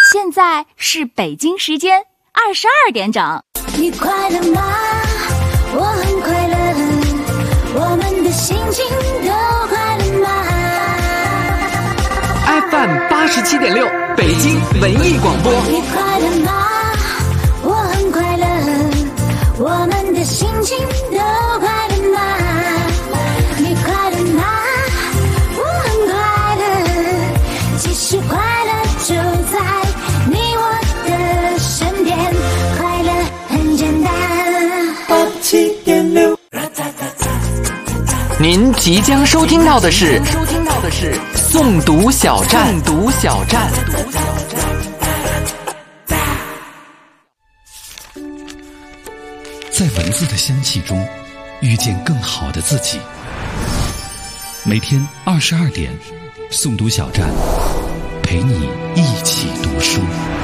现在是北京时间22点整。 你快乐吗？我很快乐，我们的心情都快乐吗？ FM 87.6北京文艺广播。 你快乐吗？我很快乐，我们的心情都快乐吗？你快乐吗？我很快乐，其实快乐就在你我的身边，快乐很简单。87.6。 您即将收听到的是诵读小站。 在文字的香气中遇见更好的自己。每天22点，诵读小站陪你一起读书。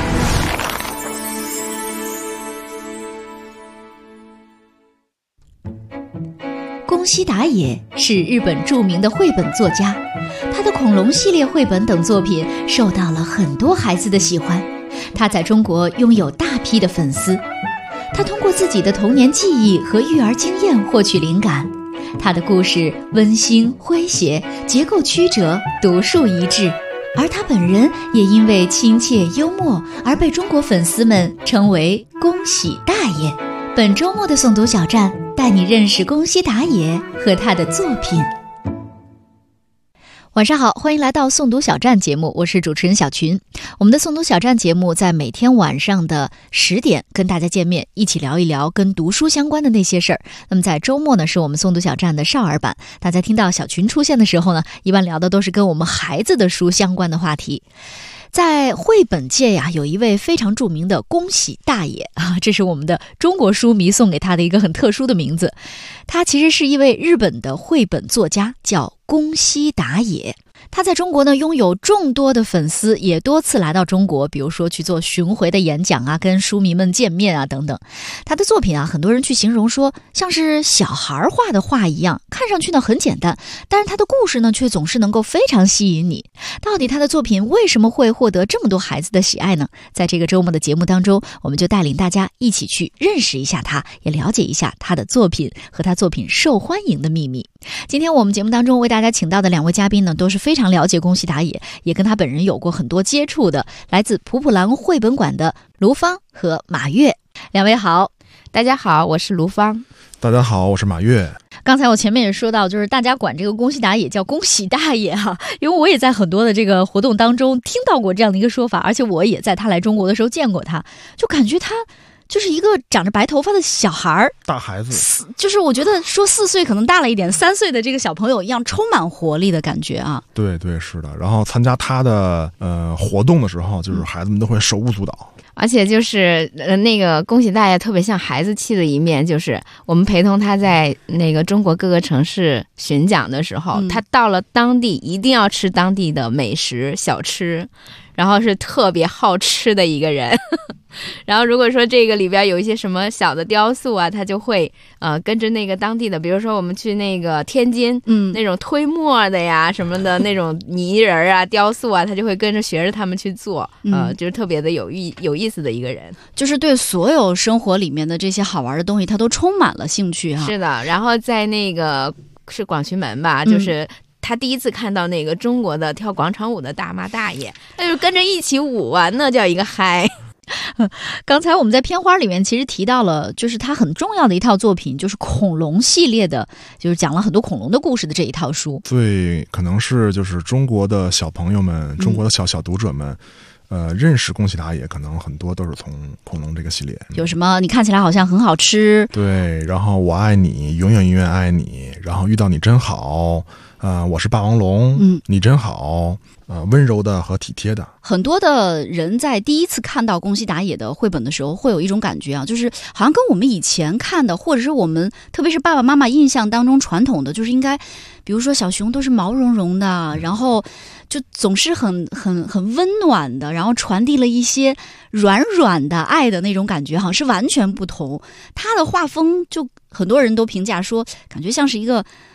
宫西达也是日本著名的绘本作家，他的恐龙系列绘本等作品受到了很多孩子的喜欢，他在中国拥有大批的粉丝。他通过自己的童年记忆和育儿经验获取灵感，他的故事温馨诙谐，结构曲折，独树一帜，而他本人也因为亲切幽默而被中国粉丝们称为宫喜大爷。本周末的诵读小站带你认识宫西达也和他的作品。晚上好，欢迎来到诵读小站节目，我是主持人小群。我们的诵读小站节目在每天晚上的10点跟大家见面，一起聊一聊跟读书相关的那些事儿。那么在周末呢，是我们诵读小站的少儿版，大家听到小群出现的时候呢，一般聊的都是跟我们孩子的书相关的话题。在绘本界呀，有一位非常著名的宫喜大爷啊，这是我们的中国书迷送给他的一个很特殊的名字。他其实是一位日本的绘本作家，叫宫西达也。他在中国呢拥有众多的粉丝，也多次来到中国，比如说去做巡回的演讲啊，跟书迷们见面啊等等。他的作品啊，很多人去形容说像是小孩画的画一样，看上去呢很简单，但是他的故事呢却总是能够非常吸引你。到底他的作品为什么会获得这么多孩子的喜爱呢？在这个周末的节目当中，我们就带领大家一起去认识一下他，也了解一下他的作品和他作品受欢迎的秘密。今天我们节目当中为大家请到的2位嘉宾呢，都是非常了解宫西达也，也跟他本人有过很多接触的，来自普普兰绘本馆的卢芳和马月。2位好。 大家好，我是卢芳。 大家好，我是马月。 刚才我前面也说到，就是大家管这个宫西达也叫宫喜大爷哈，因为我也在很多的这个活动当中听到过这样的一个说法，而且我也在他来中国的时候见过他，就感觉他就是一个长着白头发的小孩， 大孩子， 就是我觉得说4岁可能大了一点，3岁的这个小朋友一样，充满活力的感觉啊。对对，是的。然后参加他的活动的时候，就是孩子们都会手舞足蹈。 而且就是那个宫喜大爷特别像孩子气的一面，就是我们陪同他在那个中国各个城市巡讲的时候，他到了当地一定要吃当地的美食小吃，然后是特别好吃的一个人。然后如果说这个里边有一些什么小的雕塑啊，他就会跟着那个当地的，比如说我们去那个天津，那种推磨的呀什么的那种泥人啊雕塑啊，他就会跟着学着他们去做，就是特别的有意思的一个人， 就是对所有生活里面的这些好玩的东西他都充满了兴趣哈。 是的。然后在那个是广渠门吧，就是他第一次看到那个中国的跳广场舞的大妈大爷，他就跟着一起舞啊，那叫一个嗨。 刚才我们在片花里面其实提到了，就是他很重要的一套作品，就是恐龙系列的，就是讲了很多恐龙的故事的这一套书。 最可能是就是中国的小朋友们，中国的小读者们认识宫西达也可能很多都是从恐龙这个系列。 有什么你看起来好像很好吃， 对，然后我爱你，永远永远爱你，然后遇到你真好，我是霸王龙，你真好，温柔的和体贴的。 很多的人在第一次看到宫西达也的绘本的时候，会有一种感觉啊，就是好像跟我们以前看的，或者是我们特别是爸爸妈妈印象当中传统的，就是应该比如说小熊都是毛茸茸的，然后就总是很温暖的，然后传递了一些软软的爱的那种感觉，好像是完全不同。他的画风就很多人都评价说，感觉像是一个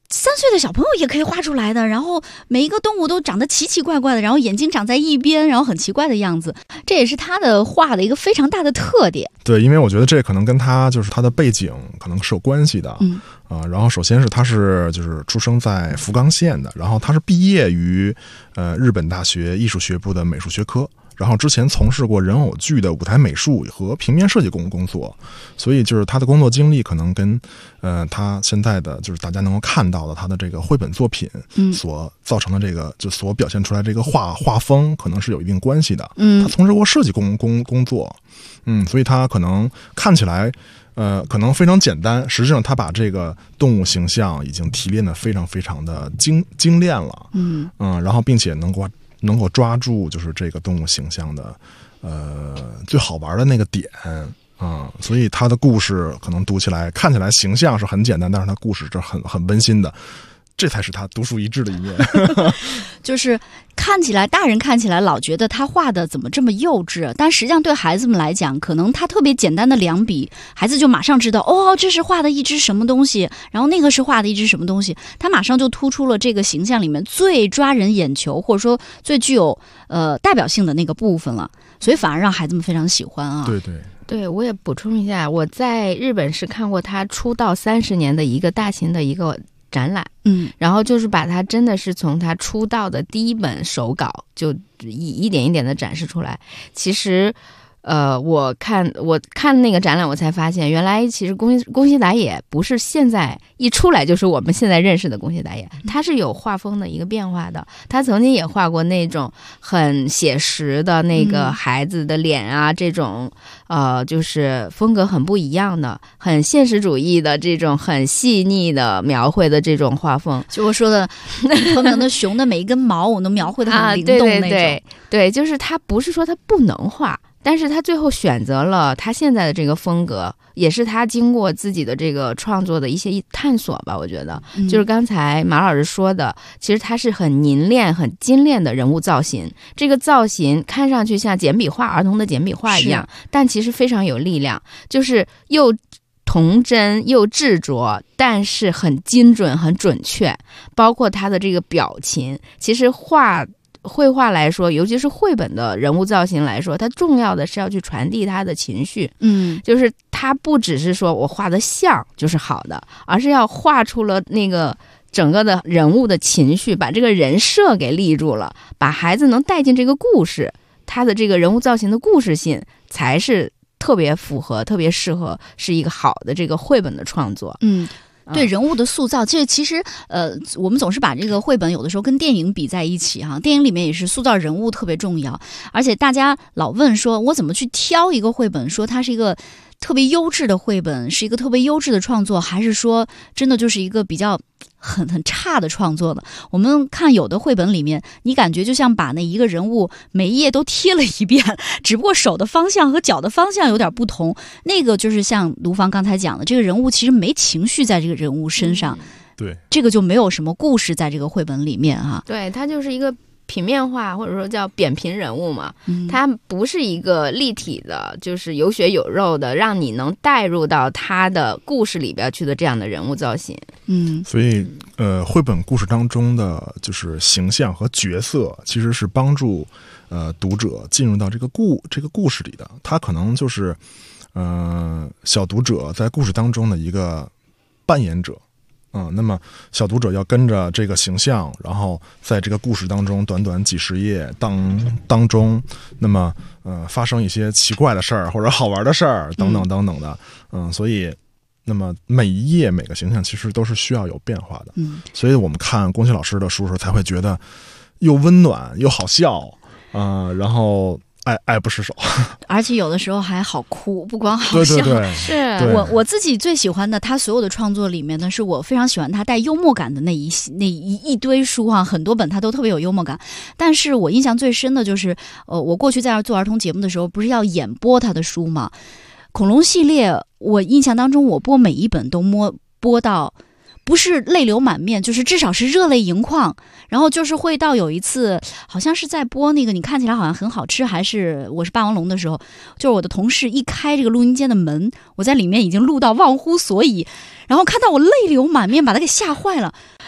3岁的小朋友也可以画出来的，然后每一个动物都长得奇奇怪怪的，然后眼睛长在一边，然后很奇怪的样子，这也是他的画的一个非常大的特点。 对，因为我觉得这可能跟他就是他的背景可能是有关系的。然后首先是他是就是出生在福冈县的，然后他是毕业于日本大学艺术学部的美术学科。然后之前从事过人偶剧的舞台美术和平面设计工作，所以就是他的工作经历可能跟他现在的就是大家能够看到的他的这个绘本作品所造成的这个就所表现出来这个画风可能是有一定关系的。他从事过设计工作，所以他可能看起来可能非常简单，实际上他把这个动物形象已经提炼的非常非常的精炼了。然后并且能够抓住就是这个动物形象的最好玩的那个点所以他的故事可能读起来看起来形象是很简单，但是他故事是很温馨的，这才是他独树一帜的一面。 就是大人看起来老觉得他画的怎么这么幼稚，但实际上对孩子们来讲，可能他特别简单的2笔，孩子就马上知道这是画的一只什么东西，然后那个是画的一只什么东西，他马上就突出了这个形象里面最抓人眼球或者说最具有代表性的那个部分了，所以反而让孩子们非常喜欢啊。 对，我也补充一下，我在日本是看过他出道30年的一个大型的一个展览，然后就是把他真的是从他出道的第一本手稿就一点一点的展示出来。其实我看那个展览，我才发现原来其实宫西达也不是现在一出来就是我们现在认识的宫西达也，他是有画风的一个变化的。他曾经也画过那种很写实的那个孩子的脸啊，这种就是风格很不一样的，很现实主义的这种很细腻的描绘的这种画风。 就我说的可能的熊的每一根毛我能描绘的很灵动那种。 对，就是他不是说他不能画，但是他最后选择了他现在的这个风格，也是他经过自己的这个创作的一些探索吧。我觉得就是刚才马老师说的，其实他是很凝练很精炼的人物造型，这个造型看上去像简笔画，儿童的简笔画一样，但其实非常有力量，就是又童真又执着，但是很精准很准确。包括他的这个表情，其实绘画来说，尤其是绘本的人物造型来说，它重要的是要去传递他的情绪。就是他不只是说我画的像就是好的，而是要画出了那个整个的人物的情绪，把这个人设给立住了，把孩子能带进这个故事，他的这个人物造型的故事性才是特别符合特别适合是一个好的这个绘本的创作。 对人物的塑造，这其实我们总是把这个绘本有的时候跟电影比在一起哈，电影里面也是塑造人物特别重要，而且大家老问说我怎么去挑一个绘本，说它是一个特别优质的绘本，是一个特别优质的创作，还是说真的就是一个比较很差的创作的。我们看有的绘本里面，你感觉就像把那一个人物每一页都贴了一遍，只不过手的方向和脚的方向有点不同。那个就是像卢芳刚才讲的，这个人物其实没情绪在这个人物身上， 对， 这个就没有什么故事在这个绘本里面啊。 对，它就是一个平面化或者说叫扁平人物嘛，它不是一个立体的，就是有血有肉的，让你能带入到他的故事里边去的这样的人物造型。 所以绘本故事当中的就是形象和角色，其实是帮助读者进入到这个故事里的。他可能就是小读者在故事当中的一个扮演者。那么小读者要跟着这个形象，然后在这个故事当中短短几十页当中，那么发生一些奇怪的事儿或者好玩的事儿等等等等的，所以那么每一页每个形象其实都是需要有变化的。所以我们看宫西老师的书的时候才会觉得又温暖又好笑然后爱不释手， 而且有的时候还好哭，不光好笑。 对， 是我自己最喜欢的，他所有的创作里面呢，是我非常喜欢他带幽默感的那一堆书哈，很多本他都特别有幽默感。但是我印象最深的就是，我过去在那做儿童节目的时候，不是要演播他的书吗？恐龙系列，我印象当中我播每一本都播到。不是泪流满面，就是至少是热泪盈眶。然后就是会到有一次，好像是在播那个你看起来好像很好吃，还是我是霸王龙的时候，就是我的同事一开这个录音间的门，我在里面已经录到忘乎所以，然后看到我泪流满面，把他给吓坏了。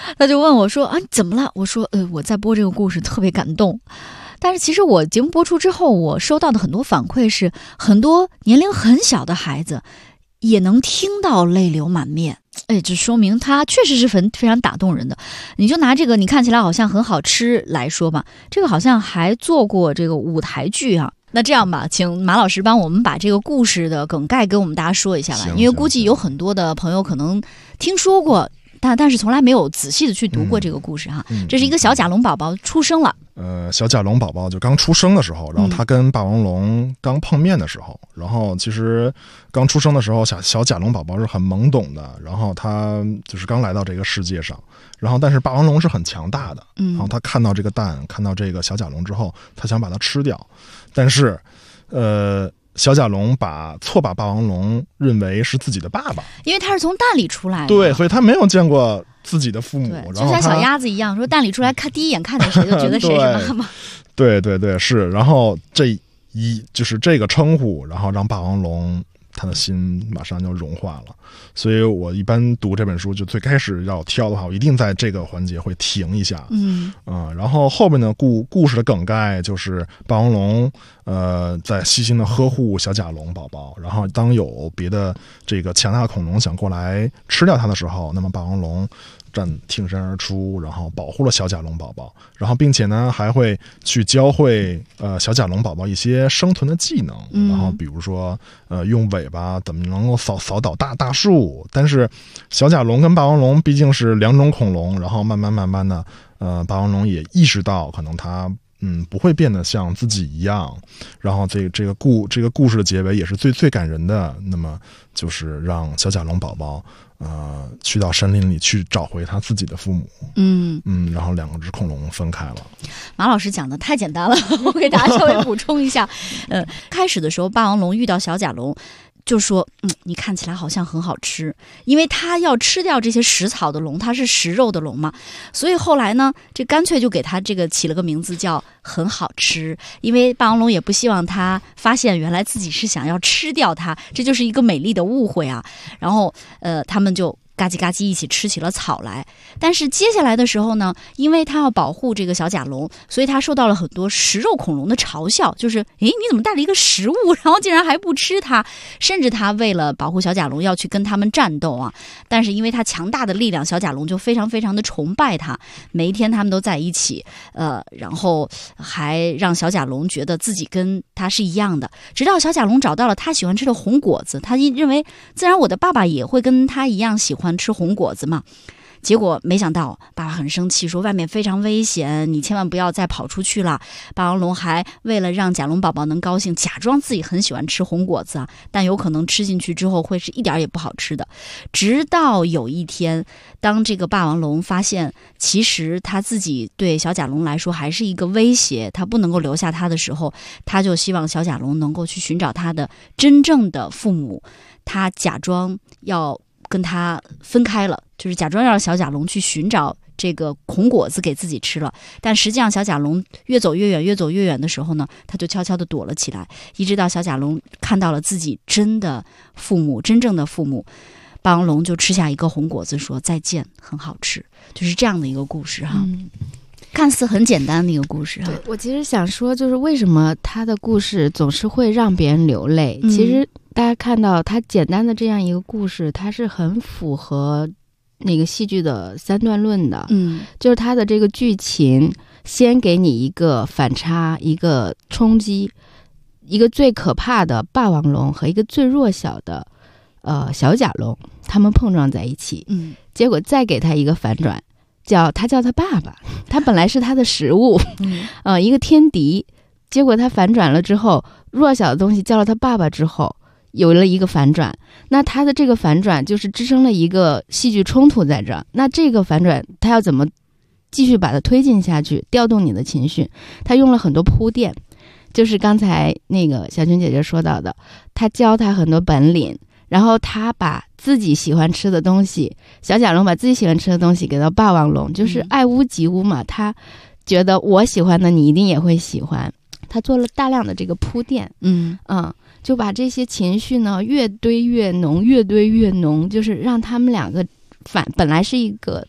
他就问我说啊，你怎么了？我说我在播这个故事特别感动。但是其实我节目播出之后，我收到的很多反馈是，很多年龄很小的孩子也能听到泪流满面。这说明它确实是非常打动人的。你就拿这个你看起来好像很好吃来说吧，这个好像还做过这个舞台剧啊。那这样吧，请马老师帮我们把这个故事的梗概跟我们大家说一下吧，因为估计有很多的朋友可能听说过，但是从来没有仔细的去读过这个故事哈。这是一个小甲龙宝宝出生了。 小甲龙宝宝就刚出生的时候，然后他跟霸王龙刚碰面的时候，然后其实刚出生的时候，小甲龙宝宝是很懵懂的，然后他就是刚来到这个世界上，然后但是霸王龙是很强大的，然后他看到这个蛋，看到这个小甲龙之后，他想把它吃掉，但是小甲龙错把霸王龙认为是自己的爸爸， 因为他是从蛋里出来的， 对，所以他没有见过自己的父母，然后就像小鸭子一样，说蛋里出来第一眼看见谁就觉得谁是妈妈。 对对对，是。然后就是这个称呼，然后让霸王龙他的心马上就融化了。所以我一般读这本书，就最开始要挑的话，我一定在这个环节会停一下。然后后面的故事的梗概就是霸王龙在细心的呵护小甲龙宝宝，然后当有别的这个强大的恐龙想过来吃掉它的时候，那么霸王龙挺身而出，然后保护了小甲龙宝宝，然后并且呢还会去教会小甲龙宝宝一些生存的技能，然后比如说用尾巴怎么能够扫倒大树。但是小甲龙跟霸王龙毕竟是两种恐龙，然后慢慢的霸王龙也意识到可能它不会变得像自己一样，然后这个故事的结尾也是最感人的，那么就是让小甲龙宝宝去到山林里去找回他自己的父母。然后两只恐龙分开了。 马老师讲的太简单了，我给大家稍微补充一下。开始的时候霸王龙遇到小甲龙就说你看起来好像很好吃，因为他要吃掉这些食草的龙，他是食肉的龙嘛，所以后来呢这干脆就给他这个起了个名字叫很好吃，因为霸王龙也不希望他发现原来自己是想要吃掉他，这就是一个美丽的误会啊。然后他们就嘎叽嘎叽一起吃起了草来。但是接下来的时候呢，因为他要保护这个小甲龙，所以他受到了很多食肉恐龙的嘲笑，就是你怎么带了一个食物，然后竟然还不吃它，甚至他为了保护小甲龙要去跟他们战斗啊。但是因为他强大的力量，小甲龙就非常非常的崇拜他，每一天他们都在一起，然后还让小甲龙觉得自己跟他是一样的。直到小甲龙找到了他喜欢吃的红果子，他认为自然我的爸爸也会跟他一样喜欢吃红果子嘛。结果没想到爸爸很生气，说外面非常危险，你千万不要再跑出去了。霸王龙还为了让甲龙宝宝能高兴，假装自己很喜欢吃红果子啊，但有可能吃进去之后会是一点也不好吃的。直到有一天，当这个霸王龙发现其实他自己对小甲龙来说还是一个威胁，他不能够留下他的时候，他就希望小甲龙能够去寻找他的真正的父母。他假装要跟他分开了，就是假装让小甲龙去寻找这个红果子给自己吃了。但实际上小甲龙越走越远越走越远的时候呢，他就悄悄地躲了起来，一直到小甲龙看到了自己真的父母，真正的父母，霸王龙就吃下一个红果子说再见，很好吃。就是这样的一个故事哈。看似很简单的一个故事哈。 我其实想说，就是为什么他的故事总是会让别人流泪。其实大家看到他简单的这样一个故事，它是很符合那个戏剧的三段论的。就是他的这个剧情先给你一个反差，一个冲击，一个最可怕的霸王龙和一个最弱小的小甲龙，他们碰撞在一起。结果再给他一个反转，他叫他爸爸，他本来是他的食物，一个天敌。结果他反转了之后，弱小的东西叫了他爸爸之后，有了一个反转。那他的这个反转就是支撑了一个戏剧冲突在这儿。那这个反转他要怎么继续把它推进下去，调动你的情绪？他用了很多铺垫，就是刚才那个小群姐姐说到的，他教他很多本领。然后他把自己喜欢吃的东西，小甲龙把自己喜欢吃的东西给到霸王龙，就是爱屋及乌嘛。他觉得我喜欢的你一定也会喜欢，他做了大量的这个铺垫。就把这些情绪呢越堆越浓，越堆越浓，就是让他们两个本来是一个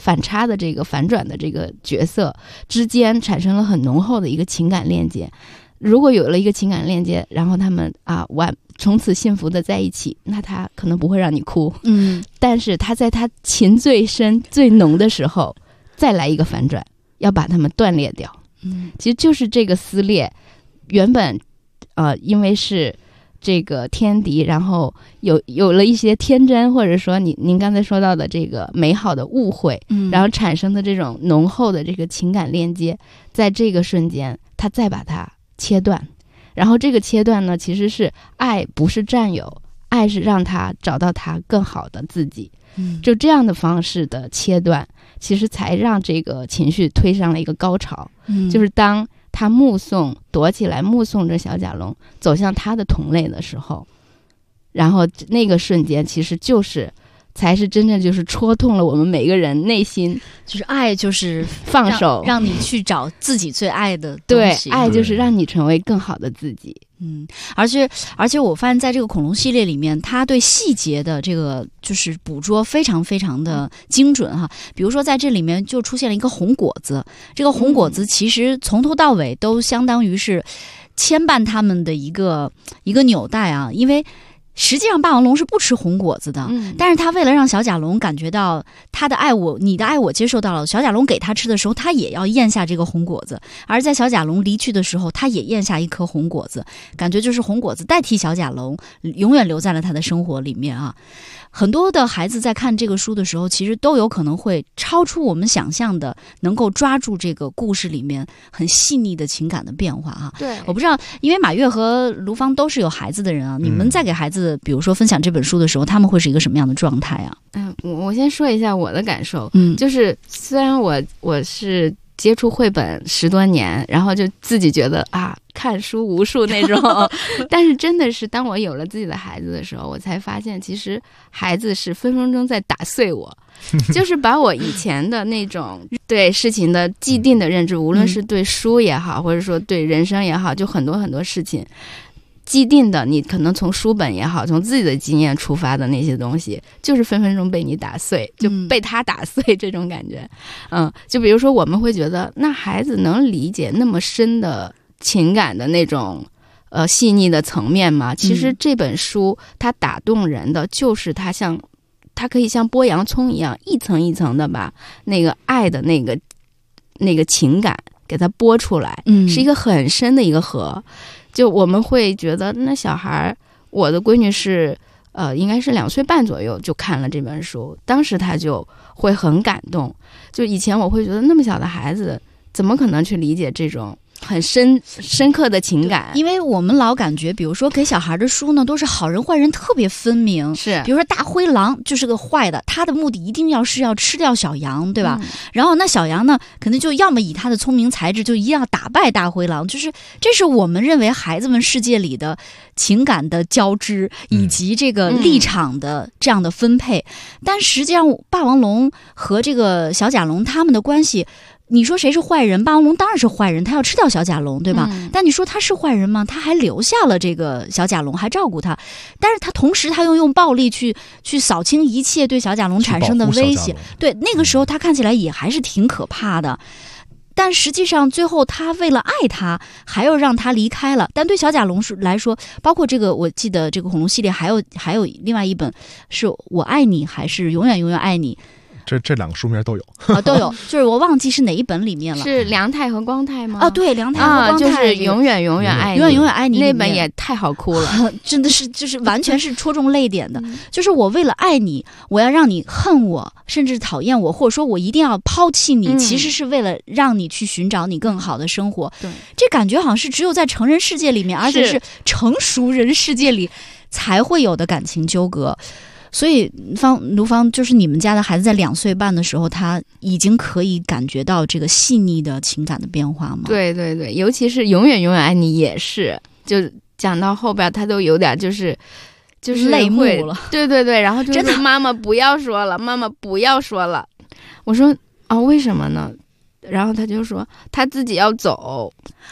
反差的这个反转的这个角色之间产生了很浓厚的一个情感链接。如果有了一个情感链接，然后他们从此幸福的在一起，那他可能不会让你哭，但是他在他情最深最浓的时候再来一个反转，要把他们断裂掉。其实就是这个撕裂，原本因为是这个天敌，然后有了一些天真，或者说您刚才说到的这个美好的误会，然后产生的这种浓厚的这个情感链接，在这个瞬间他再把它切断，然后这个切断呢，其实是爱不是占有，爱是让他找到他更好的自己。就这样的方式的切断，其实才让这个情绪推上了一个高潮。就是当他躲起来目送着小甲龙走向他的同类的时候，然后那个瞬间其实才是真正就是戳痛了我们每个人内心， 就是爱就是放手， 让你去找自己最爱的东西。 对，爱就是让你成为更好的自己。 而且我发现在这个恐龙系列里面，它对细节的这个就是捕捉非常非常的精准哈。比如说在这里面就出现了一个红果子，这个红果子其实从头到尾都相当于是牵绊他们的一个纽带啊，因为实际上霸王龙是不吃红果子的，但是他为了让小甲龙感觉到他的爱你的爱我接受到了，小甲龙给他吃的时候，他也要咽下这个红果子。而在小甲龙离去的时候，他也咽下一颗红果子，感觉就是红果子代替小甲龙，永远留在了他的生活里面啊。很多的孩子在看这个书的时候，其实都有可能会超出我们想象的，能够抓住这个故事里面很细腻的情感的变化啊。 对， 我不知道，因为马月和卢芳都是有孩子的人啊，你们在给孩子，比如说分享这本书的时候，他们会是一个什么样的状态啊？ 我先说一下我的感受，就是虽然我是接触绘本10多年，然后就自己觉得看书无数那种但是真的是当我有了自己的孩子的时候，我才发现其实孩子是分分钟在打碎我就是把我以前的那种对事情的既定的认知，无论是对书也好，或者说对人生也好，就很多很多事情既定的，你可能从书本也好，从自己的经验出发的那些东西，就是分分钟被你打碎，就被他打碎这种感觉。就比如说我们会觉得，那孩子能理解那么深的情感的那种细腻的层面吗？其实这本书它打动人的就是它可以像剥洋葱一样，一层一层的把那个爱的那个情感给它剥出来，是一个很深的一个核。就我们会觉得，那小孩，我的闺女是应该是2岁半左右就看了这本书，当时她就会很感动。就以前我会觉得那么小的孩子怎么可能去理解这种很深刻的情感？ 因为我们老感觉，比如说给小孩的书呢，都是好人坏人特别分明。 是， 比如说大灰狼就是个坏的，他的目的一定要吃掉小羊，对吧？然后那小羊呢，肯定就要么以他的聪明才智就一定要打败大灰狼，就是这是我们认为孩子们世界里的情感的交织以及这个立场的这样的分配。但实际上，霸王龙和这个小甲龙他们的关系，你说谁是坏人？霸王龙当然是坏人，他要吃掉小甲龙，对吧？但你说他是坏人吗？他还留下了这个小甲龙，还照顾他，但是他同时他又用暴力去扫清一切对小甲龙产生的威胁。对，那个时候他看起来也还是挺可怕的。但实际上最后他为了爱他还要让他离开了。但对小甲龙来说，包括这个我记得这个恐龙系列还有另外一本是我爱你还是永远永远爱你， 这2个书名都有都有，就是我忘记是哪一本里面了。 是梁太和光太吗？ 对，梁太和光太， 就是永远永远爱你， 永远永远爱你， 那本也太好哭了真的是就是完全是戳中泪点的就是我为了爱你，我要让你恨我，甚至讨厌我，或者说我一定要抛弃你，其实是为了让你去寻找你更好的生活。对，这感觉好像是只有在成人世界里面，而且是成熟人世界里才会有的感情纠葛。所以卢芳，就是你们家的孩子在2岁半的时候，他已经可以感觉到这个细腻的情感的变化吗？ 对对对，尤其是永远永远爱你也是，就讲到后边他都有点就是泪目了。 对对对，然后就说妈妈不要说了，妈妈不要说了。我说为什么呢？然后他就说他自己要走。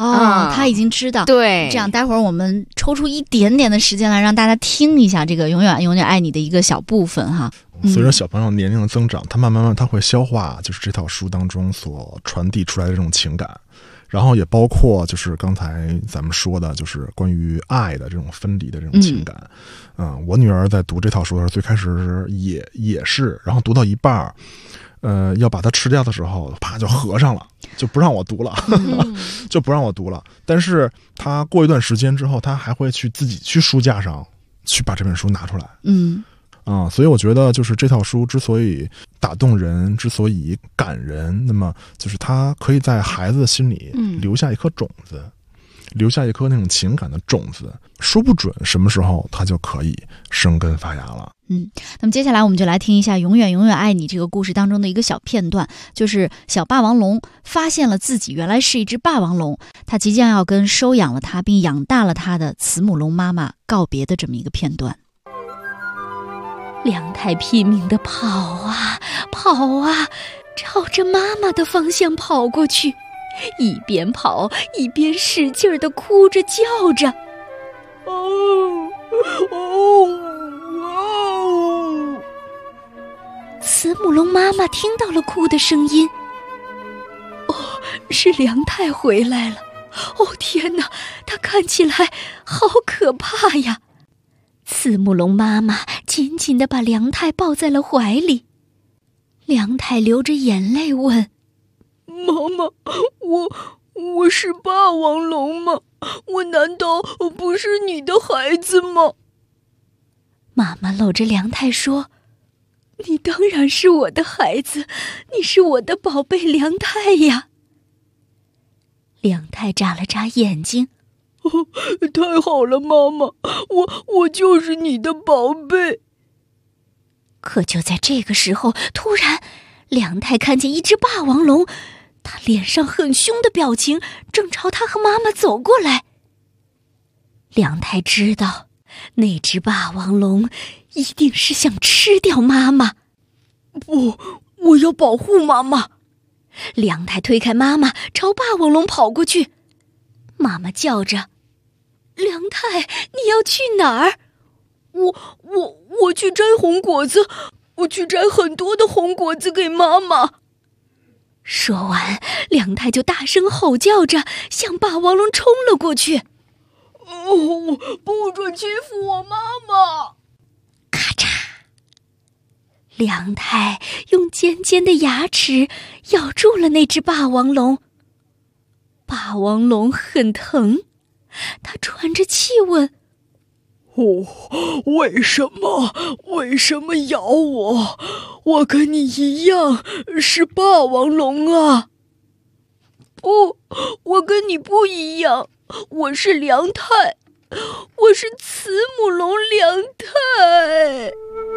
他已经知道。 对， 这样待会儿我们抽出一点点的时间来让大家听一下这个永远永远爱你的一个小部分哈。 随着小朋友年龄的增长，他慢慢他会消化就是这套书当中所传递出来的这种情感，然后也包括就是刚才咱们说的，就是关于爱的这种分离的这种情感。我女儿在读这套书的时候，最开始也是，然后读到一半要把它吃掉的时候，啪就合上了，就不让我读了，就不让我读了。但是她过一段时间之后，她还会去自己去书架上去把这本书拿出来。所以我觉得就是这套书之所以打动人，之所以感人，那么就是它可以在孩子的心里留下一颗种子，留下一颗那种情感的种子，说不准什么时候它就可以生根发芽了。 那么接下来我们就来听一下《永远永远爱你》这个故事当中的一个小片段，就是小霸王龙发现了自己原来是一只霸王龙，他即将要跟收养了他并养大了他的慈母龙妈妈告别的这么一个片段。 梁太拼命地跑啊跑啊，朝着妈妈的方向跑过去，一边跑一边使劲地哭着叫着。慈母龙妈妈听到了哭的声音，是梁太回来了。天哪，她看起来好可怕呀！慈母龙妈妈紧紧地把梁太抱在了怀里。梁太流着眼泪问：妈妈，我是霸王龙吗？我难道不是你的孩子吗？妈妈搂着梁太说：你当然是我的孩子，你是我的宝贝梁太呀。梁太眨了眨眼睛，太好了，妈妈，我就是你的宝贝。可就在这个时候，突然梁太看见一只霸王龙，他脸上很凶的表情正朝他和妈妈走过来。梁太知道那只霸王龙一定是想吃掉妈妈。不，我要保护妈妈。梁太推开妈妈，朝霸王龙跑过去。妈妈叫着：梁太，你要去哪儿？我去摘红果子，我去摘很多的红果子给妈妈。说完，梁太就大声吼叫着向霸王龙冲了过去。不准欺负我妈妈！咔嚓，梁太用尖尖的牙齿咬住了那只霸王龙。霸王龙很疼，他喘着气问：为什么咬我？我跟你一样是霸王龙啊！不，我跟你不一样，我是梁太，我是慈母龙梁太。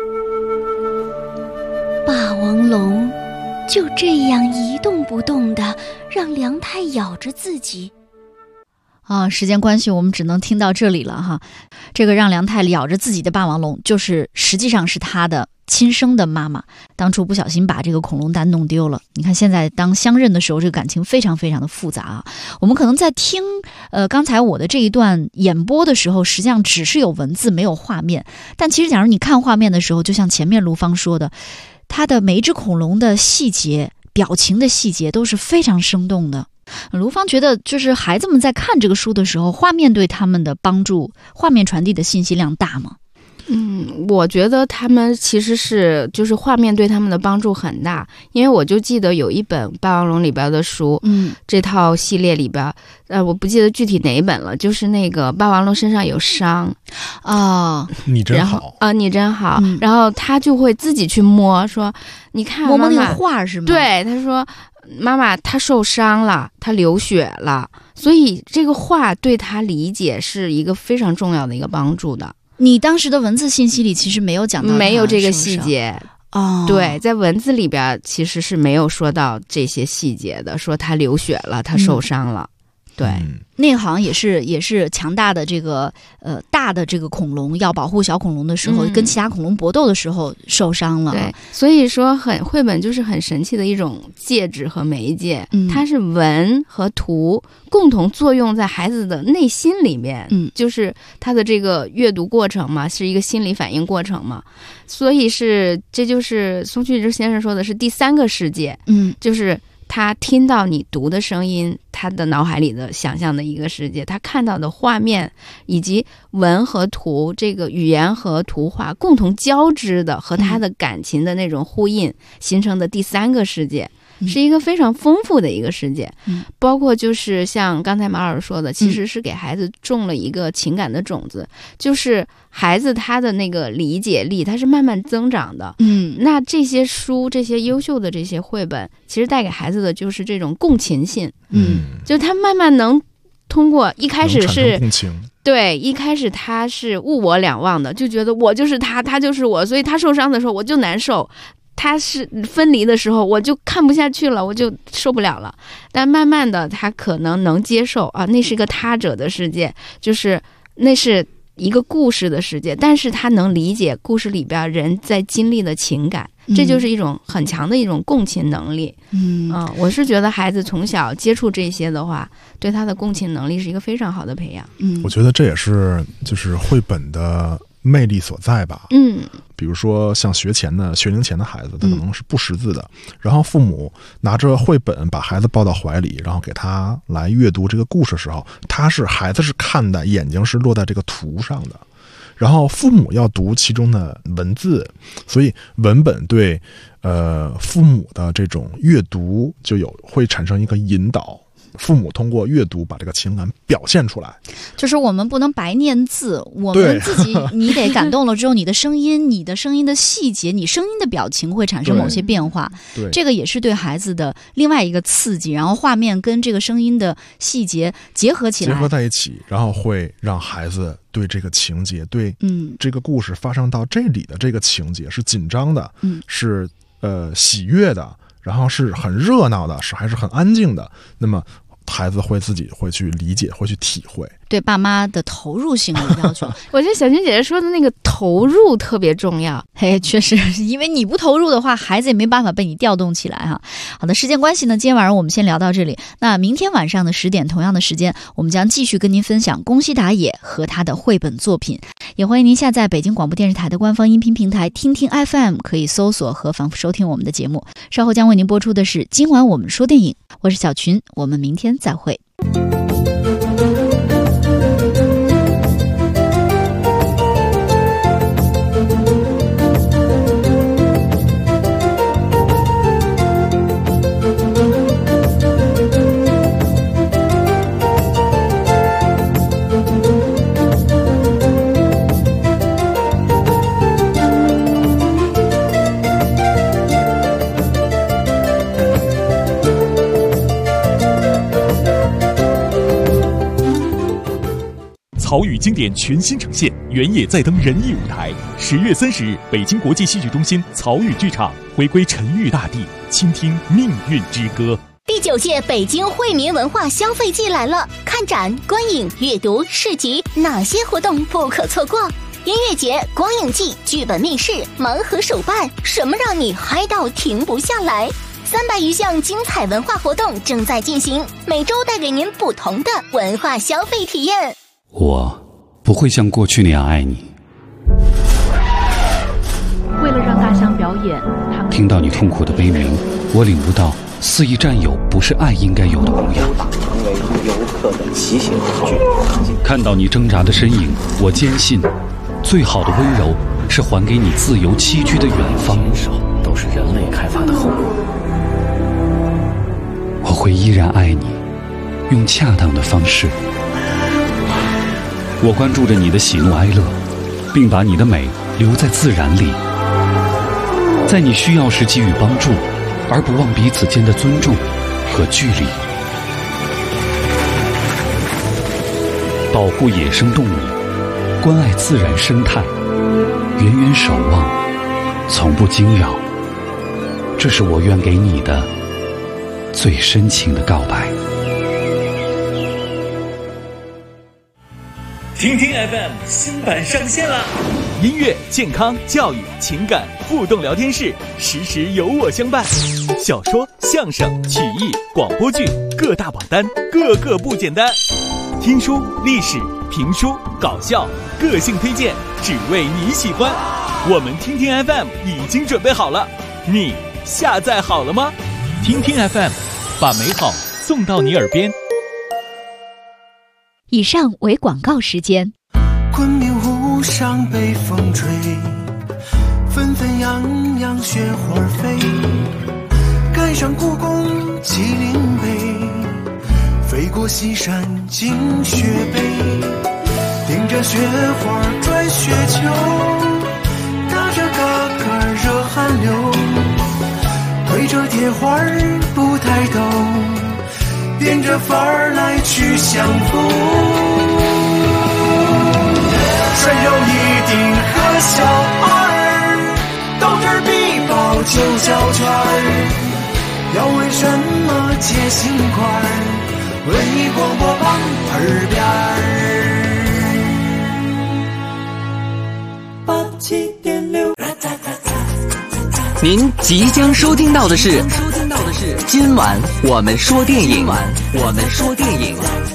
霸王龙就这样一动不动地让梁太咬着自己。 时间关系我们只能听到这里了哈。这个让梁太咬着自己的霸王龙，实际上是他的亲生的妈妈，当初不小心把这个恐龙蛋弄丢了。你看现在当相认的时候，这个感情非常非常的复杂啊。我们可能在听刚才我的这一段演播的时候，实际上只是有文字没有画面，但其实假如你看画面的时候，就像前面卢芳说的，它的每一只恐龙的细节、表情的细节都是非常生动的。卢芳觉得就是孩子们在看这个书的时候，画面对他们的帮助，画面传递的信息量大吗？ 我觉得他们其实是就是画面对他们的帮助很大，因为我就记得有一本《霸王龙》里边的书，这套系列里边，我不记得具体哪一本了，就是那个霸王龙身上有伤你真好你真好，然后他就会自己去摸，说你看摸那个画是吗？ 对，他说妈妈他受伤了，他流血了，所以这个画对他理解是一个非常重要的一个帮助的。 你当时的文字信息里其实没有讲到， 没有这个细节对，在文字里边其实是没有说到这些细节的，说他流血了，他受伤了。对， 那个好像也是强大的这个大大的这个恐龙要保护小恐龙的时候，跟其他恐龙搏斗的时候受伤了。 对，所以说绘本就是很神奇的一种介质和媒介，它是文和图共同作用在孩子的内心里面，就是他的这个阅读过程嘛，是一个心理反应过程嘛，所以这就是松旭之先生说的是第三个世界，就是他听到你读的声音，他的脑海里的想象的一个世界，他看到的画面以及文和图，这个语言和图画共同交织的和他的感情的那种呼应形成的第三个世界，是一个非常丰富的一个世界，包括就是像刚才马老师说的，其实是给孩子种了一个情感的种子，就是孩子他的那个理解力他是慢慢增长的，那这些书这些优秀的这些绘本其实带给孩子的就是这种共情性，就他慢慢能通过一开始是共情， 对，一开始他是物我两忘的，就觉得我就是他，他就是我，所以他受伤的时候我就难受，他是分离的时候我就看不下去了，我就受不了了。但慢慢的他可能接受啊，那是一个他者的世界，就是那是一个故事的世界，但是他能理解故事里边人在经历的情感，这就是一种很强的一种共情能力。我是觉得孩子从小接触这些的话，对他的共情能力是一个非常好的培养。 我觉得这也是就是绘本的魅力所在吧。比如说像学龄前的孩子，他可能是不识字的，然后父母拿着绘本把孩子抱到怀里，然后给他来阅读这个故事的时候，孩子是看的，眼睛是落在这个图上的，然后父母要读其中的文字，所以文本对父母的这种阅读会产生一个引导。父母通过阅读把这个情感表现出来， 就是我们不能白念字，我们自己你得感动了之后，你的声音的细节，你声音的表情会产生某些变化，这个也是对孩子的另外一个刺激，然后画面跟这个声音的细节结合起来， 结合在一起，然后会让孩子对这个情节，对这个故事发生到这里的这个情节是紧张的，是喜悦的，然后是很热闹的，还是很安静的，那么孩子自己会去理解，会去体会， 对爸妈的投入性的要求。 我觉得小军姐姐说的那个投入特别重要。 确实，因为你不投入的话，孩子也没办法被你调动起来哈。好的，时间关系呢，今天晚上我们先聊到这里。那明天晚上的10点同样的时间，我们将继续跟您分享宫西达也和他的绘本作品。也欢迎您下载北京广播电视台的官方音频平台听听 FM， 可以搜索和反复收听我们的节目。稍后将为您播出的是今晚我们说电影，我是小群，我们明天再会。 曹禺经典全新呈现，原野再登人艺舞台。10月30日，北京国际戏剧中心曹禺剧场回归沉郁大地，倾听命运之歌。 第9届北京惠民文化消费季来了，看展、观影、阅读、市集，哪些活动不可错过？音乐节、光影季、剧本密室、盲盒手办，什么让你嗨到停不下来？300余项精彩文化活动正在进行，每周带给您不同的文化消费体验。 我不会像过去那样爱你。 为了让大象表演，他们听到你痛苦的悲鸣，我领悟到肆意占有不是爱应该有的模样。 成为游客的骑行工具。 看到你挣扎的身影，我坚信，最好的温柔是还给你自由栖居的远方。 都是人类开发的后果。 我会依然爱你，用恰当的方式。我关注着你的喜怒哀乐，并把你的美留在自然里，在你需要时给予帮助，而不忘彼此间的尊重和距离。保护野生动物，关爱自然生态，远远守望，从不惊扰。这是我愿给你的最深情的告白。 听听 FM 新版上线啦！音乐、健康、教育、情感互动聊天室，时时有我相伴。小说、相声、曲艺、广播剧各大榜单，个个不简单。听书、历史、评书、搞笑，个性推荐，只为你喜欢。我们听听 FM 已经准备好了，你下载好了吗？听听 FM， 把美好送到你耳边。 以上为广告时间。 昆明湖上北风吹，纷纷扬扬雪花飞，赶上故宫麒麟碑，飞过西山进雪北，顶着雪花转雪球，打着嘎嘎热汗流，推着铁花不抬头，变着法儿来去相逢。谁有一顶和小二，斗智必报就叫圈儿。要为什么接心块儿？文艺广播榜耳边儿。87.6。 您即将收听到的是今晚我们说电影。